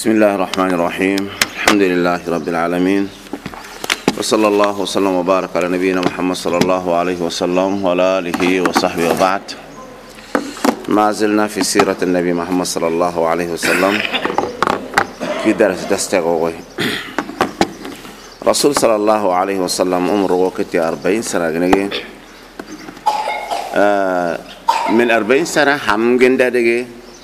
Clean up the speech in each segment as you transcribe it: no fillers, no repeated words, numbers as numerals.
بسم الله الرحمن الرحيم. الحمد لله رب العالمين، وصلى الله وسلم وبارك على نبينا محمد صلى الله عليه وسلم وعلى آله وصحبه وبعد. ما زلنا في سيرة النبي محمد صلى الله عليه وسلم في درس تستغوي رسول صلى الله عليه وسلم عمره وقت 40 سنة من 40 سنة هم جندا دقي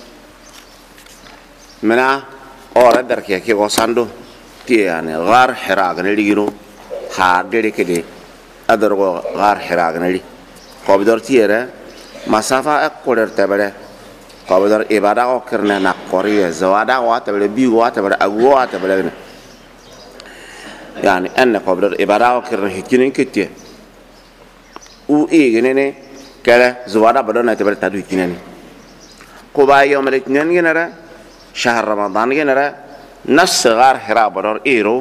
منا أورا درك يا كي وصندو تي يعني غار حراق نليجرو هادري كده أدرو غار حراق نلي قبضر تيرة مسافة أقدر تبره قبضر إبادة أكرنا نقاريه زوادا واتبره بيو واتبره أقوى واتبره يعني أن قبضر إبادة أكرنا هكذا كتير وإيه جنني كلا زوادا بدرنا تبره تدوي كنني قبائل يوم الاثنين جنرا شهر رمضان جنرا نفس غار حراء برار إيرو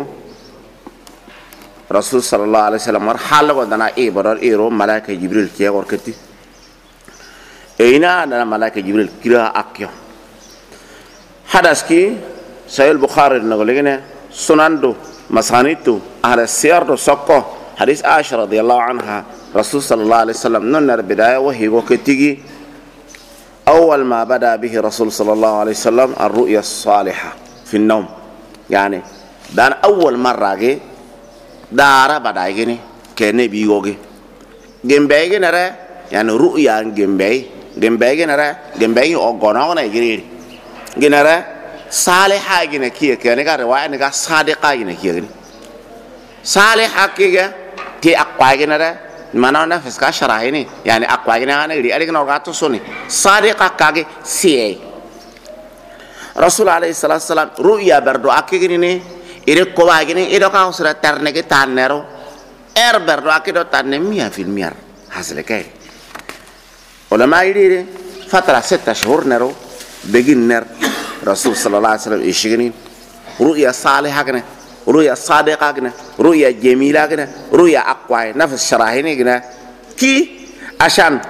رسول صلى الله عليه وسلم مر حال ودنا إيه برار إيرو ملاك جبريل كيا وركتي إينا أنا ملاك جبريل كلا أكيا حدث كي سيد البخاري نقولنا سنندو مسانيتو أهل السير دو سقو حديث عائشة رضي الله عنها رسول صلى الله عليه وسلم ننر بداية وهي وكتيجي أول ما بدأ به رسول صلى الله عليه وسلم الرؤيا الصالحة في النوم يعني دان أول مرة جي دارا بدأ يجيني كنبي يوجي جنبي نرى يعني رؤيا جنبي نرى جنبي أو غناونا يجري جنرى صالحة جينا كيه كأنك رواية نك صادقة جينا كيه صالحة كيه تي أقوى جنرى mana nafas ka sharahini yani aqwaagina ana iri adigna orgato soni sadiqa kage siye rasul alayhi salatu wasalam ru'ya bardo akigini ire ko waagini ido ka usra tarnege tannero bardo akido tanne 100% hasle kay ulama iri fatra 6 شهور nero begin ner rasul sallallahu alaihi wasallam ishigini ru'ya salihah kana رؤيا صادقة كنا رؤيا جميلة كنا رؤيا أقوى نفس شراهيني كنا كي عشان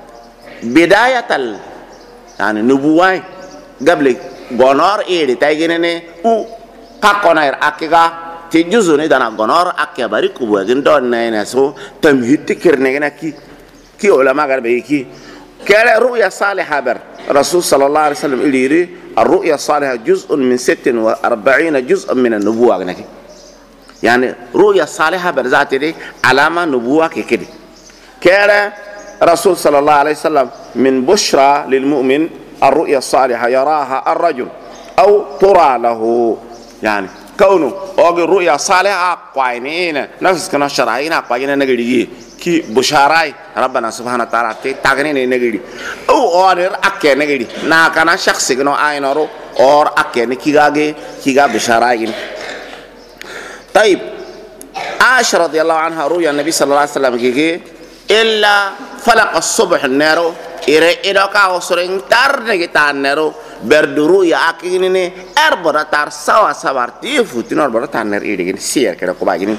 بداية يعني نبوة قبل غنار إيدي تايجيني أو كقناير أكيكا تجوزوني دانا غنار أكيا باريكو بوغين دون نينسو تمهيد تكرني كنا كي علماء قربي كي كلا رؤيا صالحة بر رسول صلى الله عليه وسلم إليري الرؤيا الصالحة جزء من 46 جزء من النبوة يعني رؤيا الصالحة برزاتي دي علامة نبوة كده كان رسول صلى الله عليه وسلم من بشرى للمؤمن الرؤيا الصالحة يراها الرجل أو ترى له يعني كونه أوجي الرؤيا الصالحة قاينين نفس كنا شرعين قاينين نجري كي بشاراي ربنا سبحانه وتعالى تاغنين نجري او اور اكي نجري نا كان شخص كنو اينورو اور اكي كيغا بشاراي. طيب عائشة رضي الله عنها رؤيا النبي صلى الله عليه وسلم كي الا فلق الصبح النارو إذا كاو سرين تار نجي تانيرو بردرو يا أكيني أربعة تار سوا سبارتي فوتين أربعة تانير إيدين سير كده كوبايين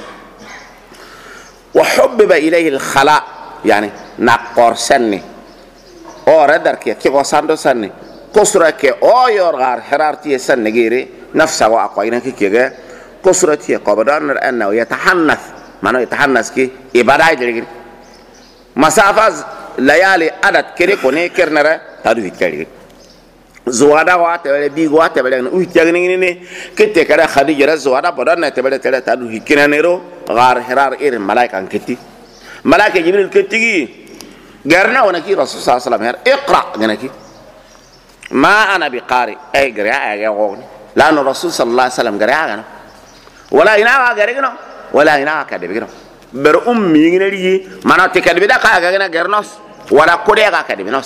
وحبب إليه الخلاء يعني نقر سني أو ردر كي وصندو سني كسرة كي أو يرغار حرارتي سن غيري نفسه وأقوينا كي كسرة كي قبضان أنه يتحنث ما يتحنث كي إبادة جريء مسافة ليالي عدد كري كوني كرنرا تادو هيتكاري زوادا واتبله بيغوا تبله ويتيغنيني كتي كره خديجه زوادا بدن تبله تادو هيكينانيرو غار حرار اير ملائكه كتي ملائكه جبريل كتي غيرنا ونكي رسول صلى الله عليه وسلم اقرا غنكي ما انا بقارئ اي غريا اي غوني لان الرسول صلى الله عليه وسلم غريا ولا ينا غريغنو ولا ينا كدبيغنو بر امي غنري مانا تكدبيدا كاغنا غرنوس ولا كوديغا كدبينوس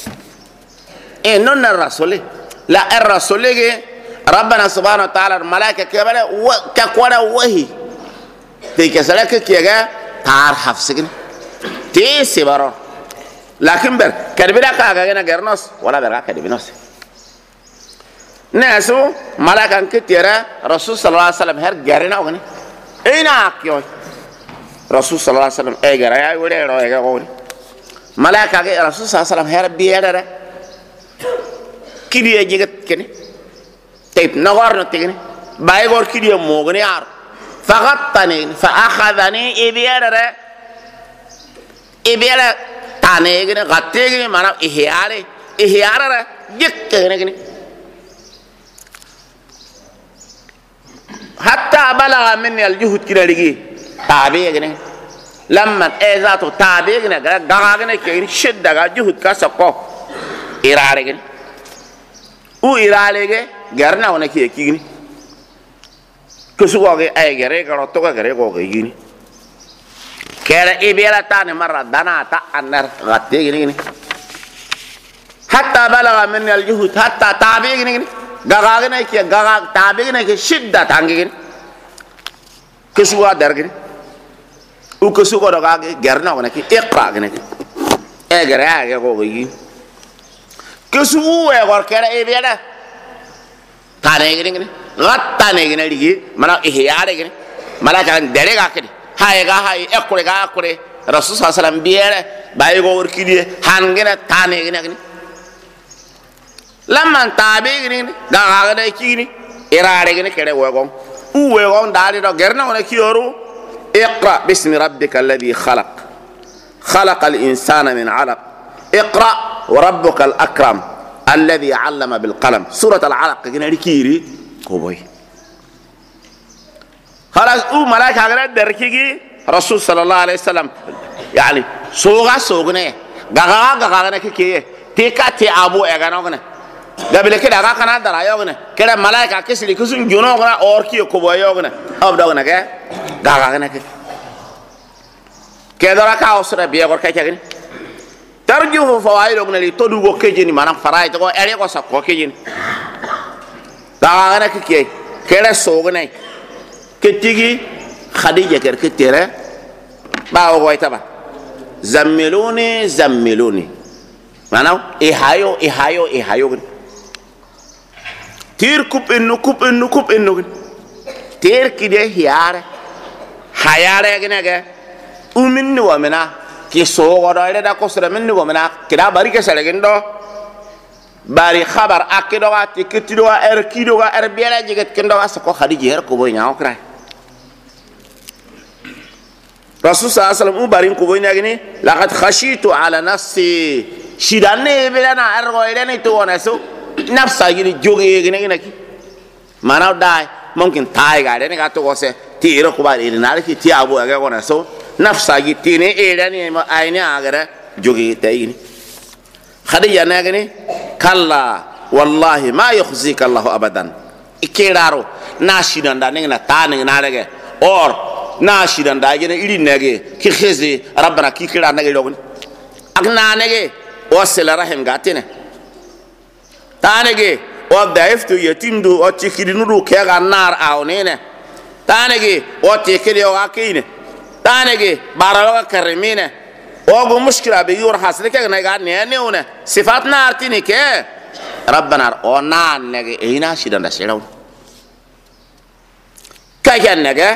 إننا الرسول لا الرسول ربنا سبحانه وتعالى الملائكة كبر كقولا وهي تيكسلك كيجا تار حفصين تيسبارو لكن بر كدبيدا كاغنا غرنوس ولا برا كدبينوس ناسو ملائكة كتيرة رسول صلى الله عليه وسلم هر غرنا وغني اينا كيو رسول صلى الله عليه وسلم اي غرايا وديرو اي غوني ملائكة رسول صلى الله عليه وسلم هر بيدره كبير جيجت كني تيب نغار نتيجني بايغور كده موغني عار فغطني فأخذني إبيارة تانيجني غطيجني مانا إهيارة جكتني حتى بلغ مني الجهد كده لقي تابيجني لما إذا تابيجني غاغني كده شدة جهد كاسكو إرارجني إرارجني غيرنا ونكيه كيجني كسوغي أي غيري كروتوغا غيري كوغيجني كده إبيلا تاني مرة دانا تا أنر غتيجني حتى بلغ مني الجهد حتى تابيجني غاغني كي غاغ تابيجني كي شدة تانجني كسوغا درجني وكسوغا رغاغي غيرنا ونكي إقرأ جني أي غيري أي كوغيجني كسوغا غور كده إبيلا تانيجني غتانيجني ليه منا إهيارجني ملا كان درجة كده هاي أكله رسول صلى الله عليه وسلم بيره بايغور كده هانجنا تانيجنا لما تابعيني غاغنا كيني إرارجنا كده ويقوم داري ده غيرنا ولا كيورو اقرأ باسم ربك الذي خلق الإنسان من علق اقرأ وربك الأكرم الذي علم بالقلم سورة العلق كنا ركيري كوبوي خلاص ملاك هذا دركيجي رسول صلى الله عليه وسلم يعني سوغنا غاغنا كي تيكا تي ابو اغانوغنا قبل كده غاكنا درايوغنا كده ملاك كسلي كسون جنوغنا اوركي كوبويوغنا ابدوغنا كده غاغنا كده راكا اوسره بيغور كاكين ترجو فوايدوغنا لي تودوغو كيجيني مانام فرايتو اريكو سكو كيجيني غاغنا كي كده سوغنا كتيجي خديجة كركتيرة باو غويتابا زملوني معناه إيهايو تير كوب إنو تير كده هيارة جناجة ومنو ومنا كي سوغا ده دا كسر منو ومنا كده باريك سالجندو باري خبر أكيدوا تكتيدوا أركيدوا أربيلا جيت كندوا سكوا خديجة هركوبي ناو كراي رسول صلى الله عليه وسلم بارين كوبين يعني لقد خشيت على نفسي شيداني بلنا أرغويلني توانسو نفسا يجي جوجي يجي ما ناو داي ممكن تاي قاعدين قاتو وسه تيرو كوبار إيرنالك تي أبو أجا وانسو نفسا يجي تيني إيراني ما أيني أجرا جوجي تايني خديجة ناقني كلا والله ما يخزيك الله أبدا إكيرارو ناشيدان دانينا تاني نارجع أور ناشيدان دايجنا إلي نجى كي خزي ربنا كي كلا نجى لون أغنى نجى وصل رحم قاتنا تانجى وضعفتو يتيمدو وتكيرنورو كيغا نار أونينا تانجى وتكيريو أكينه تانجى بارلوغا كرمينه وأقول مشكلة بيور حاصل كي نجار نيونه صفات نارتيني كه ربنا أونان نجى هنا شيدان دشيلون كي نجى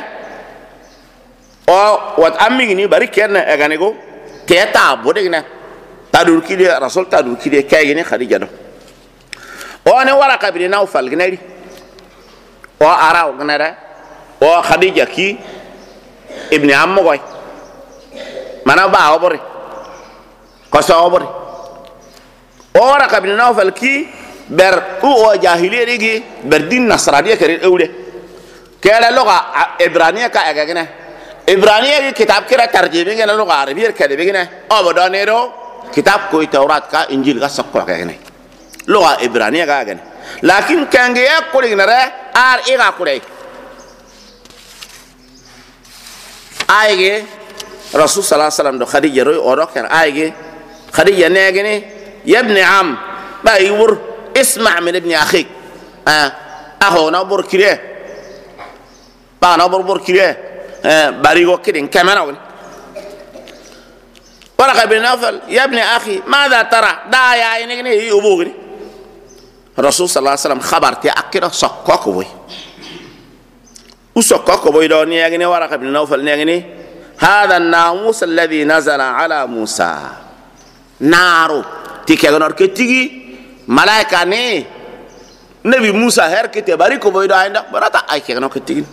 أو وتأميني بريكنا أغانيكو تيتا بودينا تدور كده رسول تدور كده كي يني خديجة دو وأنا ورقة بين نوفل جنري وأراو جنرا وخديجة كي ابن عمو mana ba obore ko so obore ora ka bin nawfal ki ber o jahiliya digi ber din nasraniya kare ewde kala lugha ibraniya ka agagna ibraniya ki kitab kira tarjimi ngena lugha arabiya kale bigina obodonero kitab ko tawrat ka injil ka sakko agagna lugha ibraniya ka agagna lakin kange yakuli nare ar iga kulay ayge رسول صلى الله عليه وسلم دو خديجة روي أوروكر آيجي خديجة ناجني يا ابن عم بايور اسمع من ابن أخيك أخو نبور كريه با نبور كريه باريغو كرين كمان أقول ورقة بن نوفل يا ابن أخي ماذا ترى دا يا إنجني يبوغني رسول صلى الله عليه وسلم خبرتي أكيد سكوكو بوي وسكوكو بوي دو نيجني ورقة بن نوفل نيجني هذا الناموس الذي نزل على موسى نارو تيكي غنور كتيجي ملائكة ني nabi Musa her kete bari ko boy do ay ndax barata ay ke no ko tigin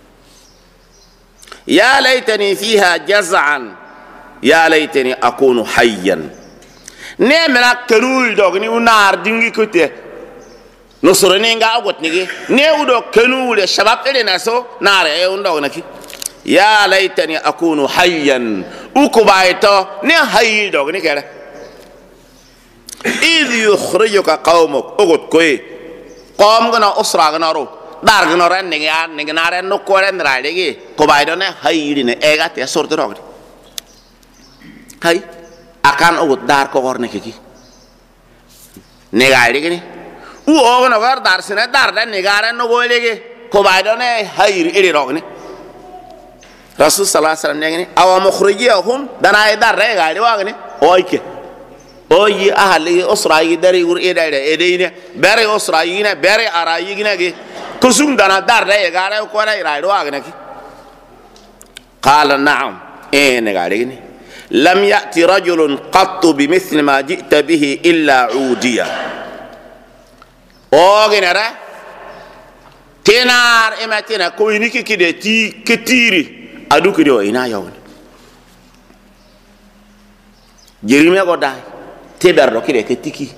ya laytani fiha jaz'an ya laytani akunu hayyan ne mena kenul dog ni unar dingi ko te no soro ne nga agot ni ne udo kenul shabab ele na so nare e undog naki ya laytani akunu hayyan ukubayto ne hayy dog ni kere idh yukhrijuka qaumuk ugot koy qom gana usra gana ro dar gana ran ne ya ne gana ran no ko ran ra de ko baydo ne hayy ne e ga te sorto dog hay akan ugot dar ko gorne ki ne ga de ni u o gana gar dar sene dar da ne ga ran no go lege ko baydo ne hayy iri dog ni rasul sallallahu alaihi wasallam ne aw mukhrijihum dana ay dar re ga de wa ne oyke oyi ahli usrayi dari ur edare edine bere usrayina bere arayina ge kusum dana dar re ga re ko re ra do agna ki qala na'am ne ga de ni lam ya'ti rajulun qatt bimithli ma ji'ta bihi illa udiya o genera tenar ematina ko ni ki de ti ketiri adu ki do ina yaw jerime go dai تبرو كده كتيكي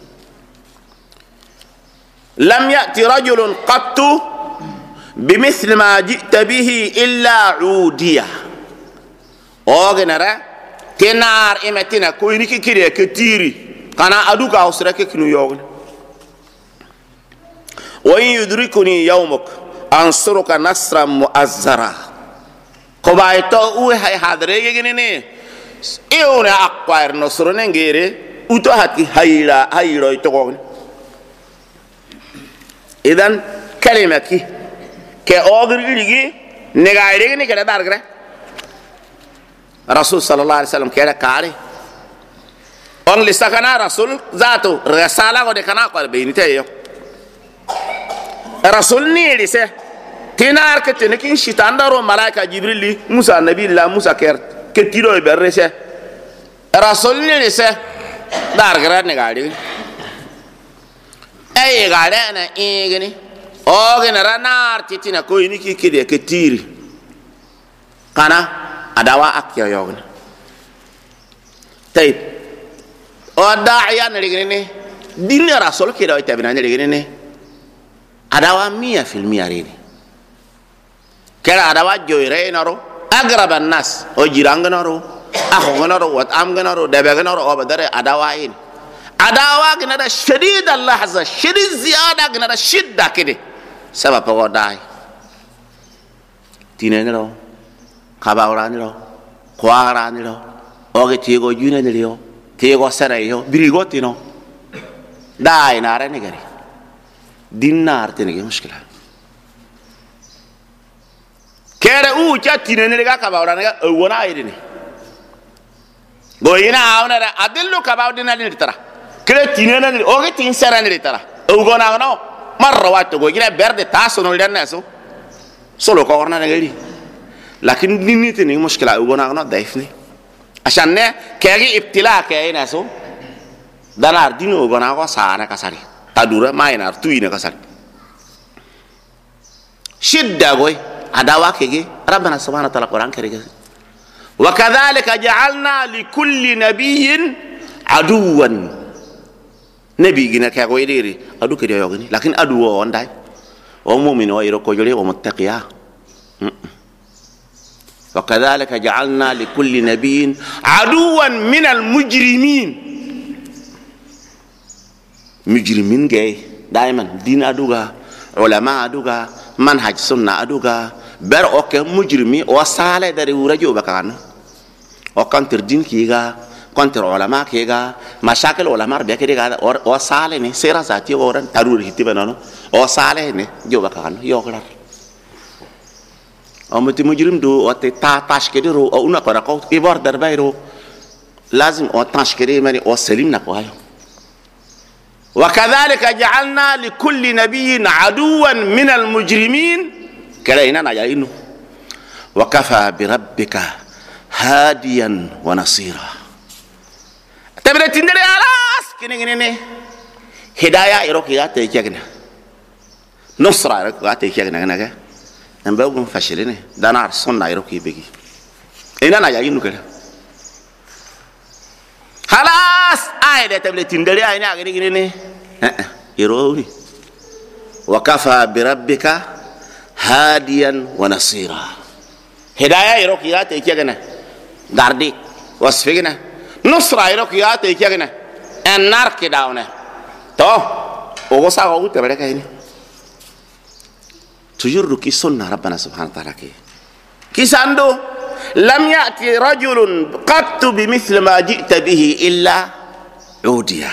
لم يأتي رجل قط بمثل ما جئت به إلا عودية أوغنرا تنار إمتنا كوينيكي كده كتيري كانا أدوك أوسرك كنو يوغن وإن يدركني يومك أنصرك نصرا مؤزرا كبايتو أوه هاي حادرية جنيني إيونا أقوار نصرنا نجيري uto hati hayro itogon idan kalimaki ke ogirigi negaire ni kala dargre rasul sallallahu alaihi wasallam kala kare on lisakana rasul zato risala go de kana ko be ni tayo rasul ni lise tinar ke tinikin shitandaro malaika jibril musa nabiillah musa ker ke tiro be rese rasul ni lise dar gara ne gadi ay gade na igini o gina ranar titina ko ini ki kide ke tiri kana adawa akya yogna tayib o da'iya ne rigini dinne rasul ki dawi tabina ne rigini adawa 100% rini kala adawa joyre naro agraban nas o jirangnaro أخو غنرو وأم غنرو دبي غنرو أو بدر أدواين أدوا غنرا شديد اللحظة شديد زيادة غنرا شدة كده سبب هو داي تينينرو كاباورانيرو كوارانيرو أوكي تيجو جونيريو تيجو سرايو بريغو تينو داي نارا نيجري دينار تينيجي مشكلة كره أو جات تينينرو كاباورانيرو أونا أيدني goyina awna adillu kabawdina ni tara kretinena ni oge tin serani tara ugona no marra watto goyina berde taso no lenna so solo ko warna ngeli lakin diniti ni mushkila ugona no daifni ashan ne kegi ibtila kayina so danar dino ugona ko sana kasari tadura mayna tuina kasari shidda goy adawa kege rabbana subhanahu wa ta'ala quran kege وكذلك جعلنا لكل نبي عدوا نبي جنا كغيري ادو كده يغني لكن ادو ونداي ومؤمن ويركو جلي ومتقيا وكذلك جعلنا لكل نبي عدوا من المجرمين مجرمين جاي دائما دين ادوغا علماء ادوغا منهج سنه ادوغا بر اوكي مجرمي وصاله دري ورجو بكان وكانتر دين كيغا كانتر علماء كيغا مشاكل علماء بكيغا وصاله ني سيرا ذاتي ورن تارور هيتي بنانو وصاله ني جو بكان يوغلار امتي مجرم دو وتي تاش كديرو او انا كراكو ايبار دربايرو لازم او تاش كدي ماني او سليم نكو هاي وكذلك جعلنا لكل نبي عدوا من المجرمين كلاينا نجاينو وكفى بربك هاديا ونصيرا تبرة تندري على كني هدايا يروك يا تيجينا نصرة ركواتي كي نجا نبغون فشلنا دانار صنع يروكي بيجي إن أنا جايين كده خلاص آية تبلي تندري آية ناقري كده يروي وكفى بربك هاديا ونصيرا هداية يروكيات يكيغنا داردي وصفيغنا نصرة يروكيات يكيغنا النار كداونا تو وغسا وغوت بركة هنا تجر كي سنة ربنا سبحانه وتعالى كي ساندو لم يأتي رجل قط بمثل ما جئت به إلا عوديا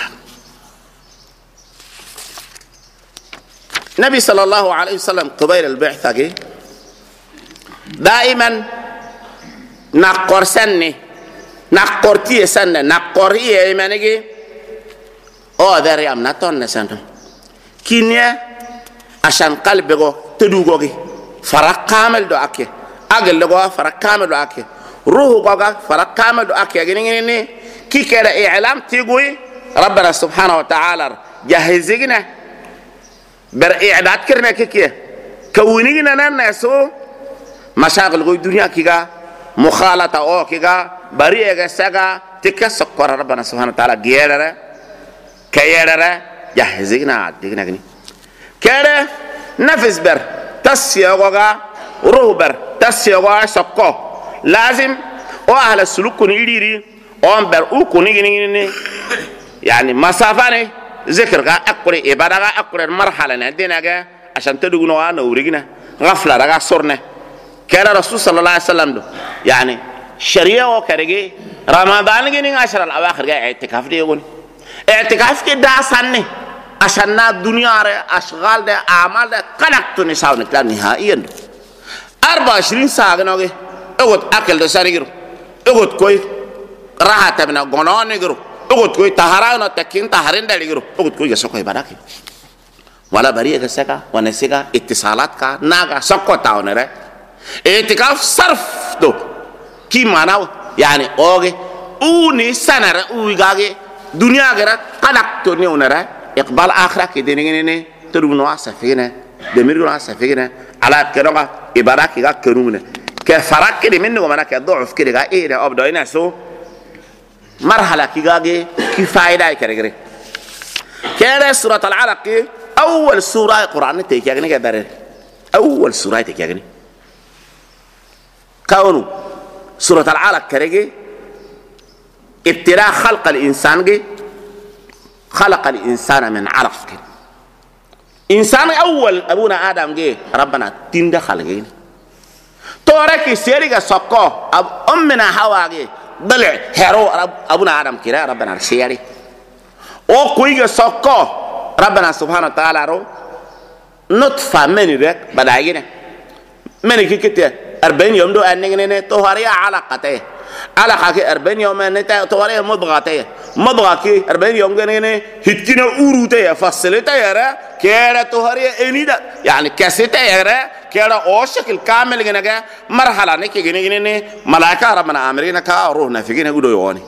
النبي صلى الله عليه وسلم قبيل البعثة دائما نقر سنة نقرتي سنة نقرية إيمانك أو ذري أم نتون سنة كينيا عشان قلبه تدوغي فرق كامل دعاك أقل لغوا فرق كامل دعاك روح غا فرق كامل دعاك يعني كي كده إعلام تيجوي ربنا سبحانه وتعالى جهزنا برإعداد كرنا كيكيه كونينا ننسو مشاغل غوي الدنيا كيغا مخالطة أو كيغا بريئة ساغا تكسق قرار ربنا سبحانه وتعالى جيرا كيرا جهزنا عدقنا كني كده نفس بر تسيغوغا روح بر تسيغوغا سقو لازم أو أهل السلوك كوني يديري أو بر أو كوني يعني مسافة ذكر غا أقري إبادة غا أقري المرحلة ندينا غا عشان تدوغنا نورينا غفلة غا صورنا كان الرسول صلى الله عليه وسلم دو يعني شريعة وكرجي رمضان جيني عشر الأواخر جاي اعتكاف دي يقول اعتكاف كده سنة عشان الدنيا أشغال ده أعمال ده كنكتو نساو نكلا نهائيا 24 ساعة نوجي اقعد أكل ده سنة جرو اقعد كوي راحة بنا غنون جرو اقعد كوي تهران وتكين تهرين ده جرو اقعد كوي يسوكوي بداكي ولا بريء كسكا ونسكا اتصالات كا ناقا سكو تاونره اعتكاف صرف دو كي معناه يعني اوغي اوني سنره اوغاغي دنيا غير قلقتو نيونره اقبال اخره كدينيني ترونوا سفينه دميروا سفينه على كنوغا ابراكي غا كنونه كفرق كده منه ومنا كضعف كده غا ايه ده ابدوينا سو مرحله كيغاغي كي فايده كرغري كده سوره العلق اول سوره القران تيكيغني كدار اول سوره تيكيغني كونه سورة العلق كرجي ابتلاء خلق الإنسان جي خلق الإنسان من علق إنسان أول أبونا آدم جي ربنا تند خلقين تورك سيرك سقى أمنا حواء جي ضلع هرو أبونا آدم كده ربنا سيري أو كويك سقى ربنا سبحانه وتعالى رو نطفة من ذاك بداينه من كده 40 يوم دو أنني تهاريا علاقته علاقة كي 40 يوم أنني تهاريا مضغته مضغة كي 40 يوم أنني هتكنا أوروته فصلته يرى كيرا تهاريا إنيدا يعني كسيته يرى كيرا أوشك الكامل جنكا مرحلة نكى جنكني ملاك ربنا أمرينا كا روحنا فيكنا قدو يواني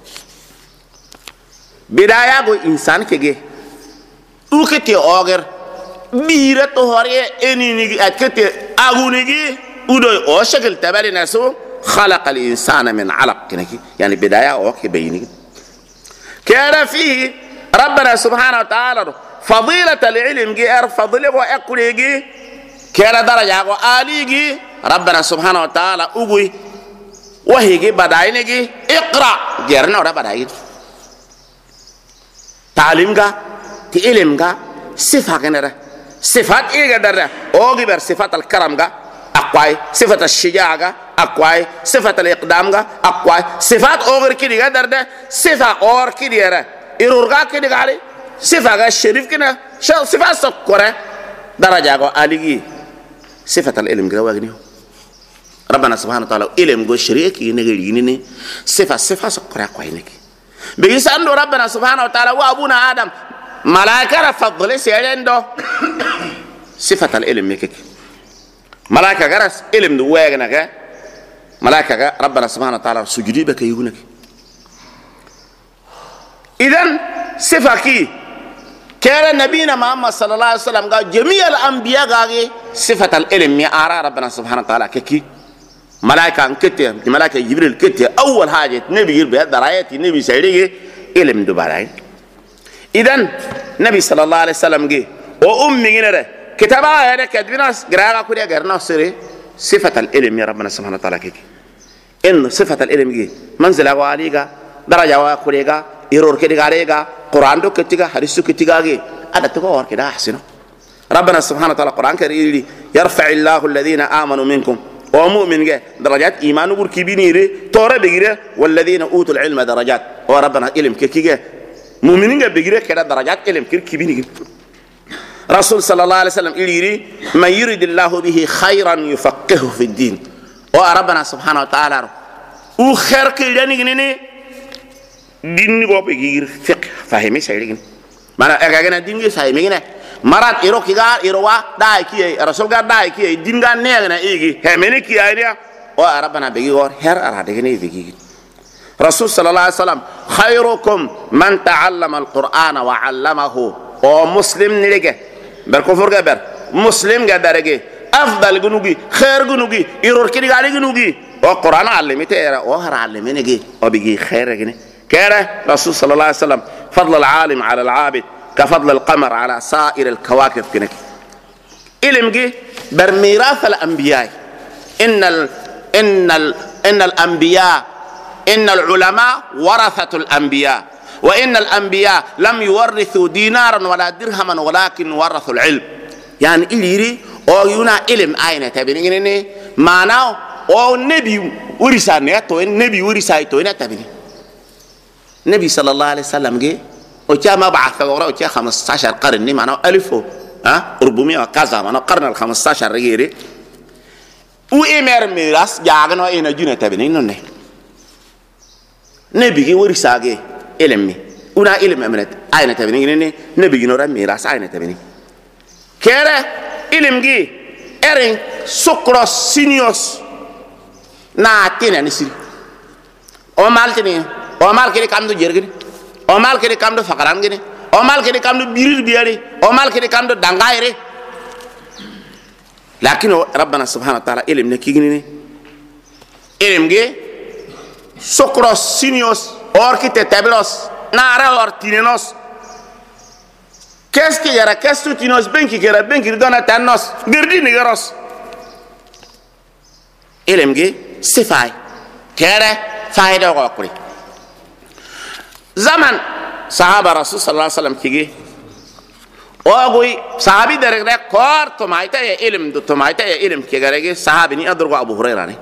بداية كو إنسان كي وكتي أوغر بيرة تهاريا إني أتكتي أغونيجي ودو او شكل تبالي ناسو خلق الانسان من علق يعني بدايه او بيني كان فيه ربنا سبحانه وتعالى فضيله العلم جي فضيله واقريجي كان درجه عاليجي ربنا سبحانه وتعالى اوغي وهيجي بداينجي اقرا جرنا ولا بداين تعليمغا تعلمغا صفه كنره صفات ايه قدر اوغي بر صفات الكرمغا أقوى صفة الشجاعة أقوى صفة الإقدام أقوى صفات أور كذي قدر ده صفة أور كذي يرى إيرورغا كذي قالي صفة الشريف كنا صفة سكرة درجة عالية صفة العلم كذا وغنيه ربنا سبحانه وتعالى علم جو شريك ينقليني صفة سكرة أقوى إنك بيسألوا ربنا سبحانه وتعالى وأبونا آدم ملائكة فضل سيرين دو صفة العلم يكك ملائكة غرس علم دو ويغنك ملائكة ربنا سبحانه وتعالى سجدي بك يغنك إذن صفة كي كان نبينا محمد صلى الله عليه وسلم قال جميع الأنبياء قال صفة العلم يا أرى ربنا سبحانه وتعالى كي ملائكة كتير ملائكة جبريل كتير أول حاجة نبي يربي دراية نبي سيري علم دبارين إذن نبي صلى الله عليه وسلم قال وأمي جنره كتابة هذا كتبنا قراءة كوريا قرنا سري صفة العلم يا ربنا سبحانه وتعالى كي إن صفة العلم قال منزل وعليقة درجة وكوريا يرور كده قاريقة قرآن دو كتيجا حديث دو كتيجا ada tuh orang kita ahsino Rabbana subhanahu wa ta'ala Quran kari yarfa'illahu alladhina amanu minkum wa mu'min ge darajat imanu bur kibini re tore begire walladhina utul ilma darajat wa rabbana ilm kikige mu'minin ge begire keda darajat ilm kibini Rasul sallallahu alaihi wasallam iliri man yuridillahu bihi khairan yufaqihu fid din wa rabbana subhanahu wa ta'ala u khair ke dani gene din go begir fiqh fahimi sayri mana egagena dingi say migine marat iro kiga iro wa dai ki rasul ga dai ki dinga negna igi he meni ki ayria o arabana begi gor her ara de gene begi rasul sallallahu alaihi wasallam khairukum man ta'allama alqur'ana wa 'allamahu o muslim nilege ber ko forga ber muslim ga darege afdal gunugi khair gunugi iro kiga gunugi o qur'ana allimite era o har allimenege o begi khair gene كاره رسول صلى الله عليه وسلم فضل العالم على العابد كفضل القمر على سائر الكواكب كنك إلمجي برميراث الأنبياء إن الأنبياء إن العلماء ورثة الأنبياء وإن الأنبياء لم يورثوا دينارا ولا درهما ولكن ورثوا العلم يعني إليري أو يونا علم أين تبيني معناه أو نبي ورثانية توين نبي ورثاي توين تبيني النبي صلى الله عليه وسلم جه وجاء ما بعث وراء وجاء 15 قرن معناه 1400 وكذا معناه قرن ال 15 رجيري وإمر ميراث جاءنا إنا جينا تبني إنه نبي جه ورثاجه علمي ونا علم أمنت أين تبني إنه نبي جنورا ميراث أين تبني كره علم جه إرين سكروس سينيوس ناتين نسير ومالتني Omal kiri kamdo jergini, omal kiri kamdo fakaran gini, omal kiri kamdo birir biari, omal kiri kamdo dangaire. Lakin Rabbana subhanahu wa ta'ala ilm neki gini ni, ilm ge sokros sinios orkite tabelos nara ortinenos. Qu'est-ce qu'il y a? Qu'est-ce que tu nous benki kera benki dona tanos gerdi nigeros. Ilm ge sifai, kere faida gokuri. زمن صحابة رسول صلى الله عليه وسلم كيجي وأقول صحابي درجة كار تمايته يا علم دو تمايته يا علم كيجرجي صحابي ني أدروا أبو هريرة ني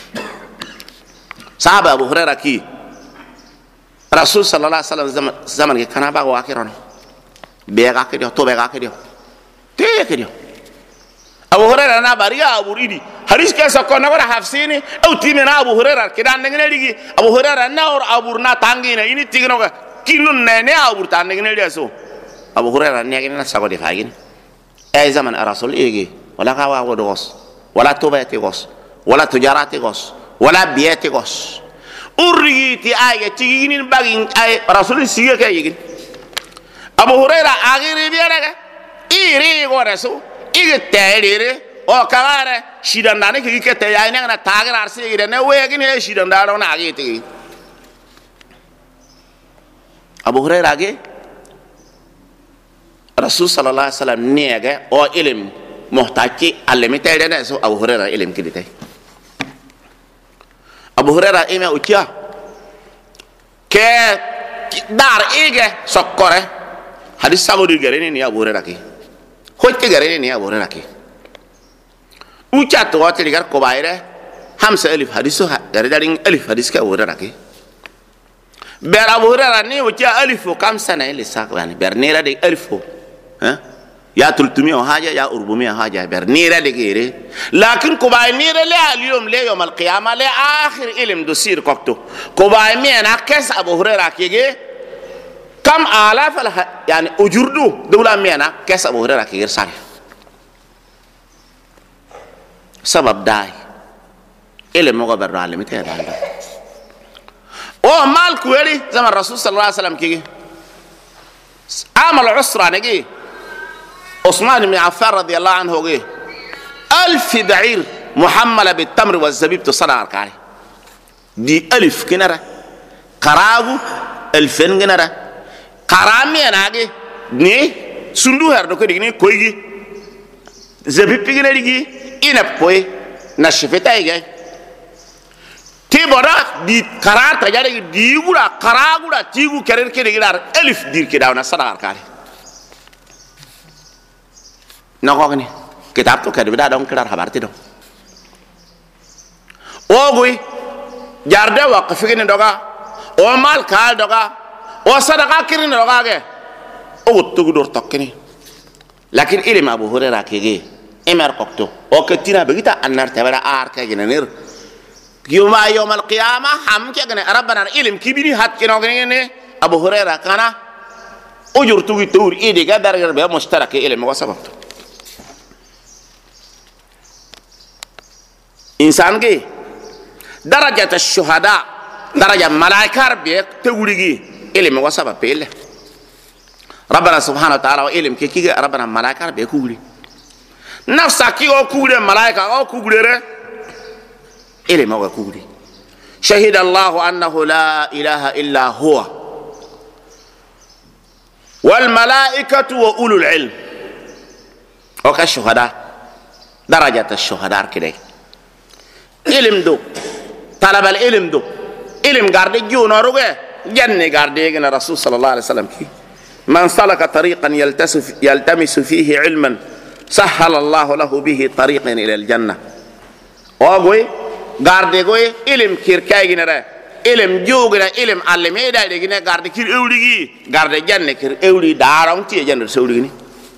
صحابة أبو هريرة كي رسول صلى الله عليه وسلم زمن كي كنا بقى واكرانه بيعا كديو تو بيعا كديو تيه كديو أبو هريرة أنا بريء أبو ريدي حديث كيسا كنا ورا حفصيني أو تيمنا أبو هريرة كده عندنا ليجي أبو هريرة أنا اور أبو رنا تانجينا إني تيجي كينو نني أبو تانجينا ليه سو أبو هريرة نيجي ساقو دفاعين أي زمن الرسول يجي ولا كوا ودوس ولا توبة تغوس ولا تجارة تغوس ولا بيع تغوس أوريتي أي تيجي نبغين أي رسول سيجي كيجي أبو هريرة أغيري بيارك إيري ورسول إيه تهريره أو كاره شيدانداني كي كتيا إنه أنا تاجر أرسل إيره نوعي كنيه شيداندانه أنا أجي تيجي أبو هريرة أجي رسول صلى الله عليه وسلم نيجي أو علم محتاجي علمي تيجي ده سو أبو هريرة علم كده تيجي أبو هريرة إيه ما أتيا كدار إيه سكره حديث سامودي غريني نيا أبو هريرة كي خوتي غريني نيا أبو هريرة كي وجات وقت اللي قال كوبايره 5000 حديثه غريدارين 1000 حديث كأبو هريرة كي بير أبو هريرة ني وجا 1000 وكم سنة اللي ساق يعني بير نيرة دي 1000 ها يا 300 حاجة يا 400 حاجة بير نيرة دي غيره لكن كوباي نيرة لا اليوم لا يوم القيامة لا آخر علم دسير كوكتو كوباي مين أكيس أبو هريرة كي كم آلاف يعني أجردو دولة مين أكيس أبو هريرة كي غير صحيح سبب داي إلى مغبر علم تهدى أو مال كويري زمان الرسول صلى الله عليه وسلم كي عام العسرة نجي عثمان بن عفان رضي الله عنه جه 1000 بعير محملة بالتمر والزبيب تصنع أركاني دي 1000 كنرة كراغو 2000 كنرة كرامي أنا جه ني سندو هردو كده ني كويجي زبيب كنرة دي إنب كوي نشفتا يجي تبرا دي كرار تجاري ديغورا كراغورا تيغو كرر كده كده 1000 دير كده ونصنع أركاني نقولني kitab tu kadi beda dong kelar habar ti dong o gui jarde waqf gini doga o mal kal doga o sadaqa kirin doga ge o tugudur tokkini lakin ilim Abu Hurairah kege emar qokto o ketina begita annar tabara ar ka ginanir yawma yawmal qiyamah ham ke gane rabbana ilim kibini hat kino gene Abu Hurairah kana ujur tugi tur ide ga dargar be mushtarak ilim wa sababtu إنسان كي درجة الشهداء درجة ملائكة ربي تقولي إلهم وسبب بيله ربنا سبحانه وتعالى وإلهم كي ربنا ملائكة ربي كولي نفسك كي أو كولي ملائكة أو كولي إلهم هو كولي شهد الله أنه لا إله إلا هو والملائكة وأولو العلم وكالشهداء درجة الشهداء كده علم دو طلب العلم دو علم غاردي جو نوروغه جن غاردي غنا رسول صلى الله عليه وسلم كي من سلك طريقا يلتمس فيه علما سهل الله له به طريقا الى الجنه اوغوي غاردي غوي علم كير كاي غنا علم جو غنا علم علمي داي غنا غاردي كير اوليغي غاردي جن كير اولي دارام تي جن سوليغني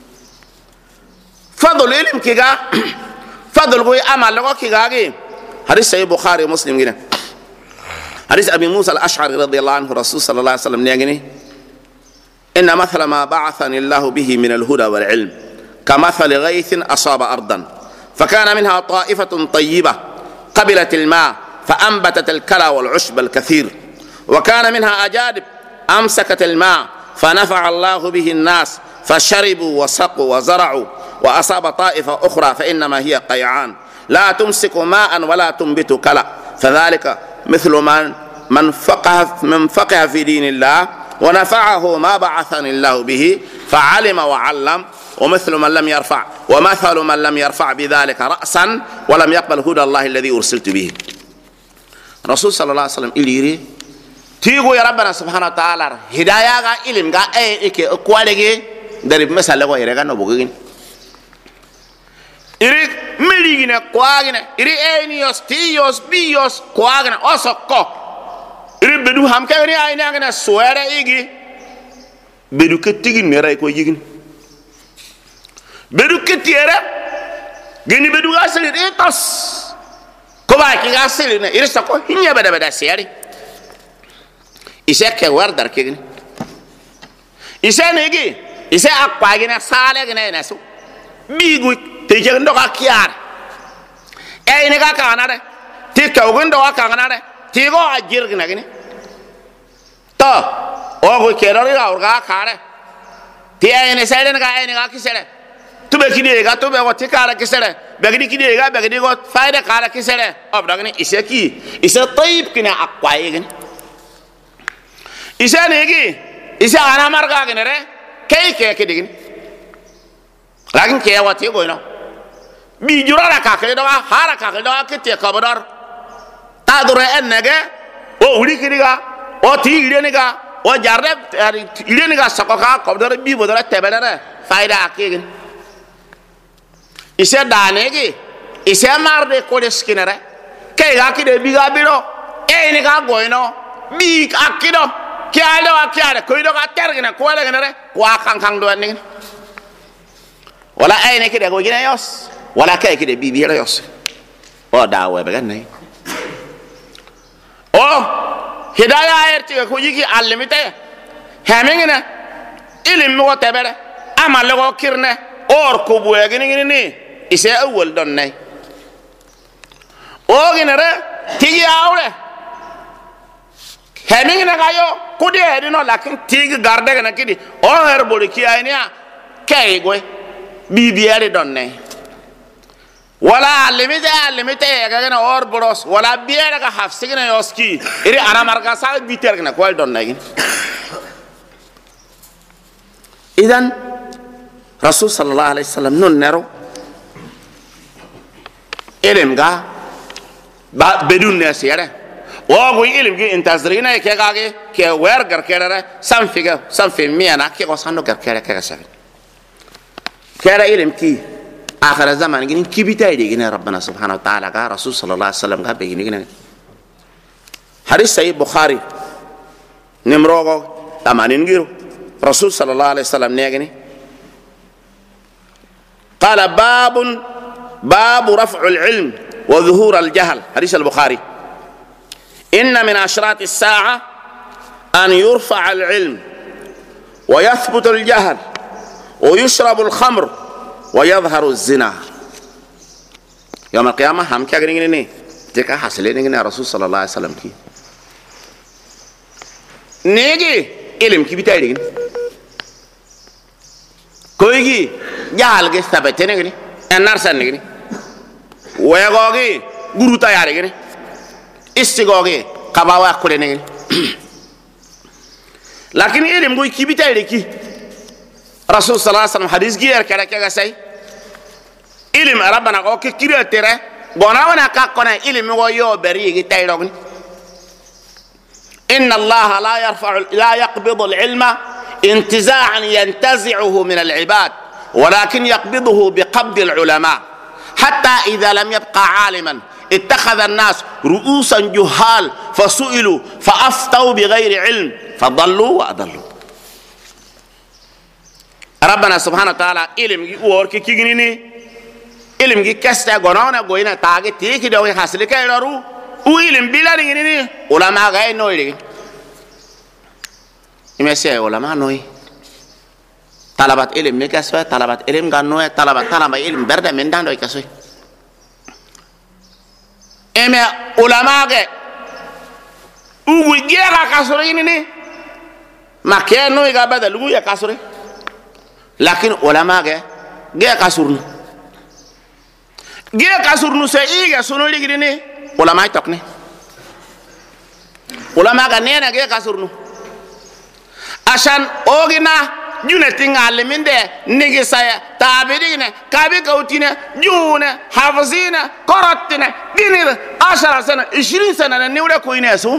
فضل علم كيغا فضل غوي عمل لو كيغاغي حديث صحيح البخاري ومسلم كده حديث ابي موسى الاشعري رضي الله عنه الرسول صلى الله عليه وسلم نيغني ان مثل ما بعثني الله به من الهدى والعلم كمثل غيث اصاب ارضا فكان منها طائفه طيبه قبلت الماء فانبتت الكلى والعشب الكثير وكان منها اجادب امسكت الماء فنفع الله به الناس فشربوا وسقوا وزرعوا واصاب طائفه اخرى فانما هي قيعان لا تمسك ماء ولا تنبت كلا فذلك مثل من فقه في دين الله ونفعه ما بعثني الله به فعلم وعلم ومثل من لم يرفع بذلك رأسا ولم يقبل هدى الله الذي أرسلت به رسول صلى الله عليه وسلم إليري تيغو يا ربنا سبحانه وتعالى هدايا إلم إيكي أكواليكي درب مثل لغو يرغان نبوغين iri meligine kwagine iri enios tios bios kwagine osokko iri bedu hamke ni ayna ngana suere igi bedu ketigi ne ray ko yigin bedu ketiere geni bedu gaseli etos ko ba ki gaseli ne iri sako hinya beda seri iseke wardar kigin isene igi ise akwagine sale gine nasu bigu tejeng ndoka kiar ni ka kana de ti ka ugundo ka kana de ti go ajir gina gini to o go kero ri ga kare ti ni sele ni ka kisele tu be kidi ga tu be go ti kara kisele be gidi kidi ga be gidi go faida kara kisele ob da gini iseki ise tayyib kina akwai gini ise ne gi ise ana marga gini re kay kidi gini lakin ke wati go no bi jurara ka ke do hara ka ke do ke te kabadar ta dore ennege o uri kiriga o ti ire ni ga o jarre ire ni ga sakoka kabadar bi bodara tebelere faida akigin ise danegi ise marde ko deskinere ke ga kide bi ga biro ni ga goino bi akido kialo akiare ko do ga tergina ko le genere ko kan do ni wala ayne kide go gina yos wala kay kide bi bi yos o dawe be ganay o hidayah ayerti ko yigi allimite hemengina ilim mo tebere amal go kirne or ko bu egini ni ise awol don nay o ginere tigi awre hening na gayo kudi hedino lakin tig garde na kidi o her boli ki aynia kay goy bibiare donne wala limite ga na or boros wala biere ga hafsigna yoski iri ana marga sa biter na ko donne idan rasul sallallahu alaihi wasallam non nero ilim ga ba bedun ne sere o go ilim gi intazrina ke ga ke wer gar kerere sam fi miana ke ko sando gar kere ke sa kera ilim ki akhir zaman gini kibita ide gini rabbana subhanahu wa ta'ala ga rasul sallallahu alaihi wasallam ga be gini hadis sahih bukhari nimrogo tamanin giru rasul sallallahu alaihi wasallam ne gini qala باب رفع العلم وظهور الجهل حديث البخاري إن من أشراط الساعة أن يرفع العلم ويثبت الجهل ويشرب الخمر ويظهر الزنا يوم القيامة هم كي أغني ني تكا حصلين ني رسول صلى الله عليه وسلم كي نيجي علم كي بتاعي كويجي جهل كي ثبتين ني النار سنغني ويغوغي غورو تاياري غني استيغوغي كباوا كولينغي لكن علم غوي كي بيتاي كي رسول صلى الله عليه وسلم حديث غير كذا كذا ساي علم ربنا اوكي كيرا ترى بونا وانا كاكونا علم غو يو بري تاي روغني ان الله لا يقبض العلم انتزاعا ينتزعه من العباد ولكن يقبضه بقبض العلماء حتى إذا لم يبقى عالما اتخذ الناس رؤوسا جهال فسئلوا فأفتوا بغير علم فضلوا وأضلوا ربنا سبحانه وتعالى علم ورك كيغنيني علم كستا غنونا غوينا تاغي تيكي دوي حاصل كايرو وعلم بلا نيني علماء غاي نوي يمسي علماء نوي طلبات علم مكسوة طلبات علم غنوة طلب علم برد من دان دوي كسوة إما علماء غاي وجيرا كسوريني ما كان نوي غابة لغوية كسوري لكن علماء غاي كسورنو غاي كسورنو سيئة سنو لغيرني علماء تقني علماء غاي غاي كسورنو عشان أوغنا جونتين علمين ده نيجي سايا تابعينه كابي كوتينه جونه حافظينه قرأتينه دينه 10 سنة 20 سنة نيولا كوينه سو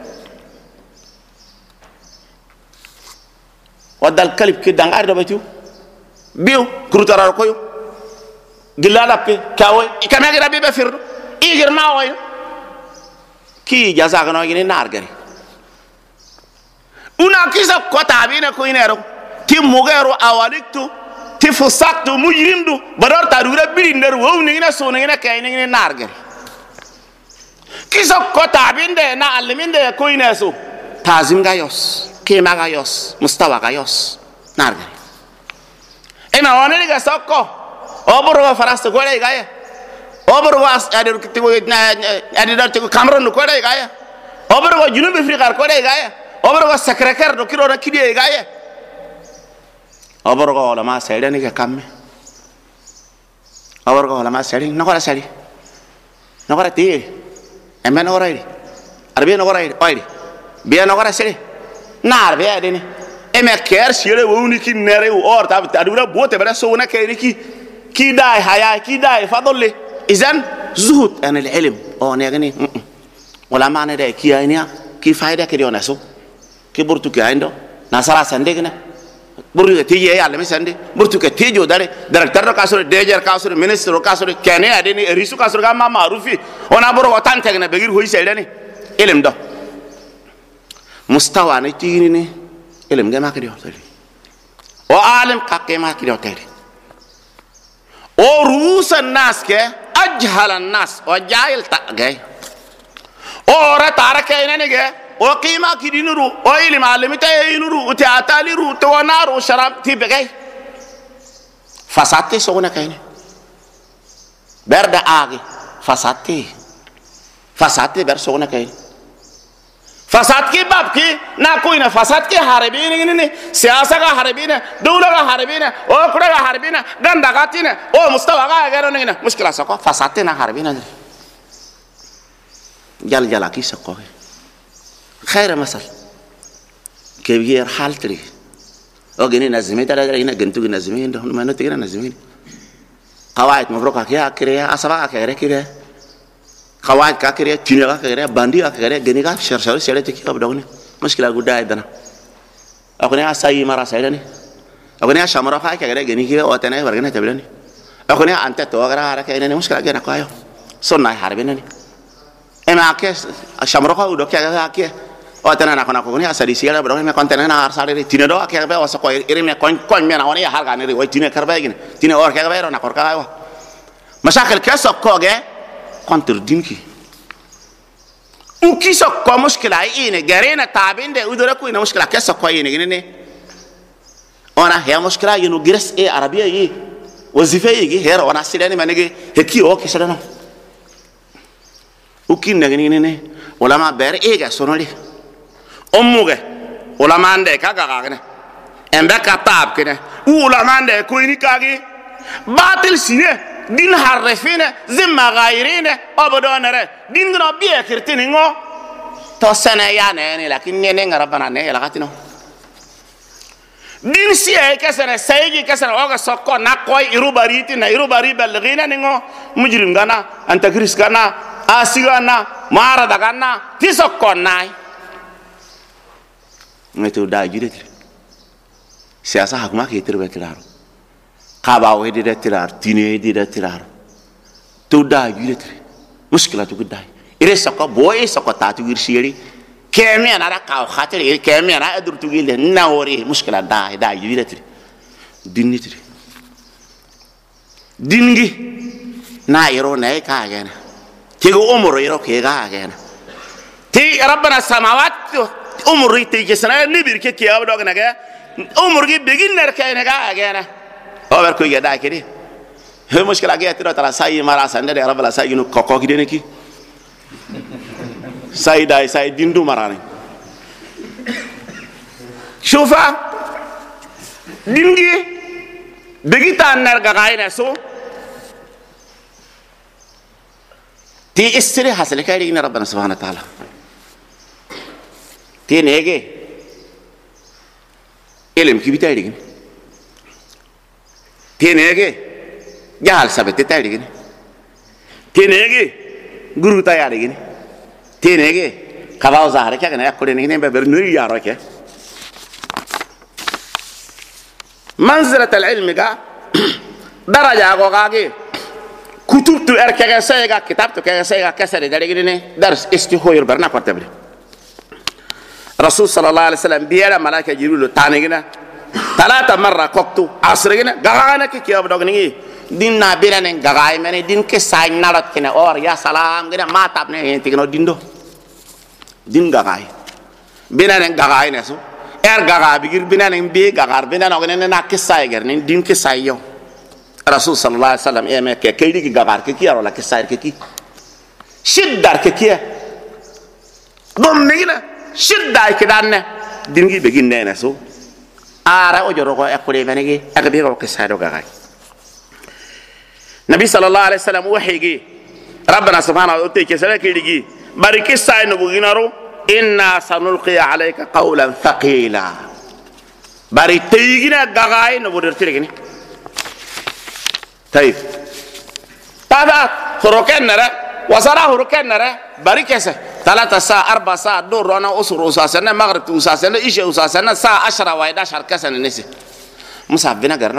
ودال كلب كده عارض بتيو بيو كروتارا كويو جلالا بي كاوي كمان كده بيبى فيرو إيجر ما هو كي جازاكنا يجيني نارجري una kisa kota abina koinero ti mugero awaliktu ti fusaktu mujrimdu bador tarura bilinder wowni ina sona ina kayni ina narger kisa kota abinde na aliminde koineso tazim gayos kema gayos mustawa gayos narger ema woneli ga sokko oboro faraste ko lay gaye oboro was adir kitigo adir to Cameroon ko lay gaye oboro junubi afrika ko lay gaye oboro secrétaire do kiro na kidi gaye oboro wala ma sayda ni kamme oboro wala ma saydi nokora saydi nokora ti embe nokora iri arbe nokora iri oydi be nokora saydi nar be adini eme ker sire woni ki nere or ta adura bote bala so na kayni ki dai haya ki dai fadolle izan zuhud an al ilm o negani wala ma ne de ki aynia ki fayda ke diona so ki burtu ke aindo nasara sande gina burtu ke tiye yalla mi sande burtu ke tijo dare directeur kasore dejer kasore ministre kasore kene adeni risu kasore ga ma marufi ona boro tante gina begir hoyi seydani ilm do mustawa ne tini ni ilm ga ma ke diotali o alim kakke ma ke diotali o ruusan nas ke ajhalan nas o jahil ta gay o ra tarake ne ge o qima kidinuru o ilm alimita yinuru uti ataliru to naru sharab tibgay fasati sogona kayne berda agi fasati ber sogona kayne fasad ki bab ki na ko ina fasad ki harbin ni siyasa ga harbin dawla ga harbin o kura ga harbin ganda ga tine o mustawa ga garo ni mushkila sako fasad na harbin jal jala ki sako khair masal كبير حال تري أوجني نزمي ترى هنا جنتو نزمي ده ما نتيجة نزمي قواعد مفروقة كيا كريه أسباب كيا كده قواعد كيا تينيا كيا باندي كيا جني كا شرشر شرط كيا بدوني مشكلة قدها إدنا أكوني أساي مرة سايلني أكوني أشامرة كيا جني كيا واتناي برجنا تبلني أكوني أنت توغرا هذا كيا إني مشكلة جنا كايو صنع حربينني إما كيس أشامرة كاو كيا واتنا نكون أكوني أسادي سيارة بدوني ما كنت أنا أرسل تينيا دوا كيا بيا وسكوا إيرمي كون مينا واني هارغا نري وين تينيا كربايجين تينيا أور كيا بيا رونا كوركايو مشاكل كيس أكوا جه كونتر دينكي وكيس أكوا مشكلة إيه جرينا تابين ده ودورا كوي مشكلة كيس أكوا إيه جنني أنا هي مشكلة ينو جرس إيه عربية إيه وظيفة إيه هير وأنا سيداني منيجي هكي أو كيسرنا وكين نجني ولا ما بير إيه جا سونولي أموجه ولا ما عنده كاغاغنه أمبا كتاب كنه ولا ما عنده كويني كاغي باطل سينه دين حرفينه زم غايرينه أبدانه دين غنا بيه كرتينه توسنا يعني لكن نينغ ربنا نه لقاتينه دين سيه كسر سيجي كسر أوغا سكوا نقوي يروباريتنا يروباري بلغينا نينغو مجرم غنا أنت كريس غنا أسيغنا مارا دغنا تيسكوا ناي itu dah jadi tu. Siasa hak mak itu bertirar. Kabau itu bertirar, tini itu bertirar. Tu dah jadi tu. Muskilah tu dah. Iris sokak boy sokak tatu girsiri. Kami anak kau khatir, kami anak adur tu gile. Naori muskilah dah jadi tu. Dini tu. Dingi. Na iro naik kagena. Tiga umur iro kagena. Ti Rabbana samawat tu. umur itu kisah nibir ke kia abdo kena ke umur ki beginner ke nega agena over ko ya da kiri he mushkila ke atira tara sai mara sande de rabbala sai nu kokko ki dene ki sai dai sai dindu marane shufa dingi begita nar ga gaina so ti istiri hasal kayri ni rabbana subhanahu wa ta'ala تين هيجي إلهم كي بتاعي تين هيجي جهال سبت تاعي تين هيجي غرو تاعي تين هيجي كواو زهرة كأنه يأكل نهين ببرنوري يارو كه منزلة العلم كا درجة أقوى كتب تو أركع سيجا كتاب تو كسيجا كسر داري درس استيخوير برنا كتبلي رسول صلى الله عليه وسلم بيرا ملاك جبريل تانينا ثلاثة مرة كوكتو عصرنا غانا كي كيا بدوغني دين نابيرا نين غاي مني دين كساين نالت كنا اور يا سلام كنا ما تابني تيجي نو دين دو دين غاي بينا نين غاي نسو غاي بيجير بينا نين بي غار بينا نوغني نا كساي غير نين دين كساي يو رسول صلى الله عليه وسلم إيه مك كيدي كي غار كي كيا ولا كساي كي شدار كي كيا ضمنينا شدة كدانة دينجي بيجين ناسو آرا أجروا أقولي منيجي أقبل وكسادو كاي نبي صلى الله عليه وسلم وحيجي ربنا سبحانه وتعالى كسرك يجي بارك الساين بوجينارو إنا سنلقي عليك قولا ثقيلا بارك تيجينا كاي نبودر تيجيني طيب هذا هروكن نرى وصارا هروكن نرى بارك كسر 3 ساعة 4 ساعة دور رانا أسر أساسنا مغرب أساسنا إيش أساسنا ساعة 10 و11 كسر نسي مصاب بنا قرنا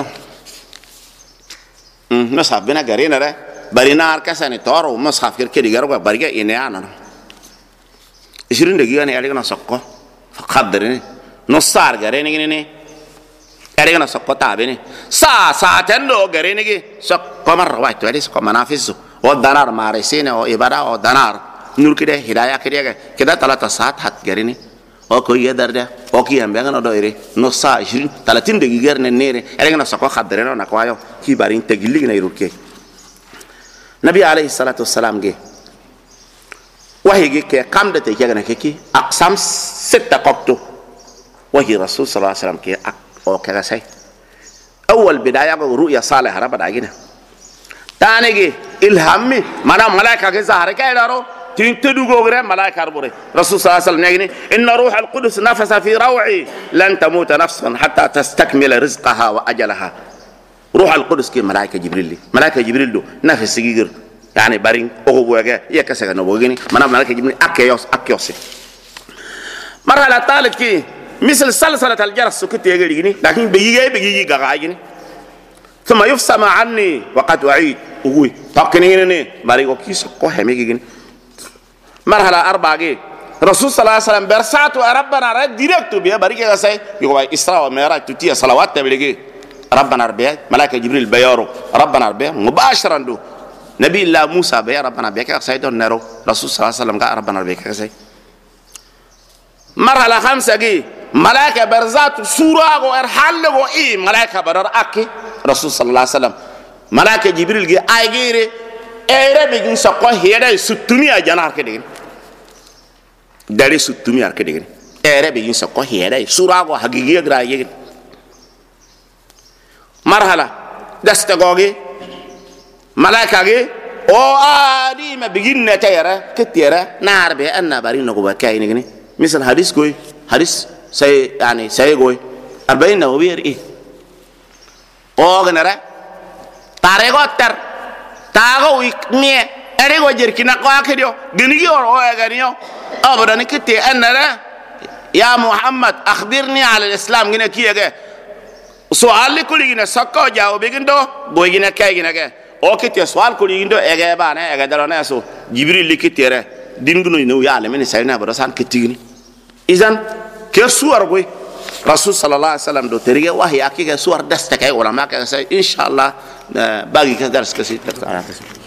مصاب بنا قرينا ده برينا أركسر نتارو مصاب كده قروا بريجا إني أنا 20 دقيقة أنا أريكنا سقّة فقدرني نص ساعة قرينا كني أريكنا سقّة تابني ساعتين دو قرينا كي سقّة مرة واحد تولي سقّة منافسه ودنار مارسين أو إبادة أو دنار نور كده هداية كده 3 ساعات هات قريني أو كوي يدار ده أو كي هم بيعنا دايرة نص ساعة 30 دقيقة نيرة أرينا سقّة خدرنا نكوايو كي بارين تجلي كنا يروكي نبي عليه الصلاة والسلام جه وهي كي قام ده تيجي كي أقسام 6 قبته وهي رسول صلى الله عليه وسلم كي أو كذا. أول بداية رؤيا صالحة رب داعينا. تاني إلهامي mana malaika ke zahar ka idaro tin tedugo gre malaika arbore rasul sallallahu alaihi wasallam yagini inna ruh al-qudus nafasa fi raw'i lan tamuta nafsan hatta tastakmila rizqaha wa ajalaha. ruh al-qudus ke malaika jibril do nafasi gir yani barin o boga ya kasaga no bogini mana malaika jibril akiyos marhala talit ki misal salsalat al-jaras sukti yagiri gini lakin bigi gaga gini ثم يفسم عني وقد وعيد وقوي تقنينني باريكو كيس كو هميغين مرحله 4 رسول صلى الله عليه وسلم برسات ربنا رد ديريكت بيا باريكا ساي يقوا اسراء ومعراج تتي صلوات تبلغي ربنا ربيا ملائكه جبريل بيارو ربنا ربيا مباشرا دو نبي الله موسى بيا ربنا بيا ساي دون نرو رسول صلى الله عليه وسلم قال ربنا ربيا ساي مرحله 5 ملائكه برزات سوره ارحلوا ملائكه برر اكي رسول صلى الله عليه وسلم ملائكه جبريل جي ايغيري ايره بيجن سكو هيدا ستومي اجانار كدين داري ستومي ار كدين ايره بيجن سكو هيدا سوراغو حقيقيه غرا يين مرحله دستغوغي ملائكه جي او ادي ما بيجن نتيره كتيره نار بي ان بارين نغو كاينغني مثل حديث كوي حديث سي يعني سي كوي 40 نوبير ايه او غنرا تاريغو تر تاغو مي اريغو جيركينا كو اكيديو دينيو او اغانيو ابدا كتي انرا يا محمد اخبرني على الاسلام غنا كيغا سؤال كل غنا سكو جاو بيغندو بوغينا كايغنا او كتي سؤال كل غندو اغا بانا اغا درونا سو جبريل كتيره ديندو نو يعلم من سيدنا برسان كتيغني اذن كسوار بوي رسول صلى الله عليه وسلم دو تريجه وهي اكيد سوار دستك ولا ما كان ان شاء الله باقي كدرس كسيت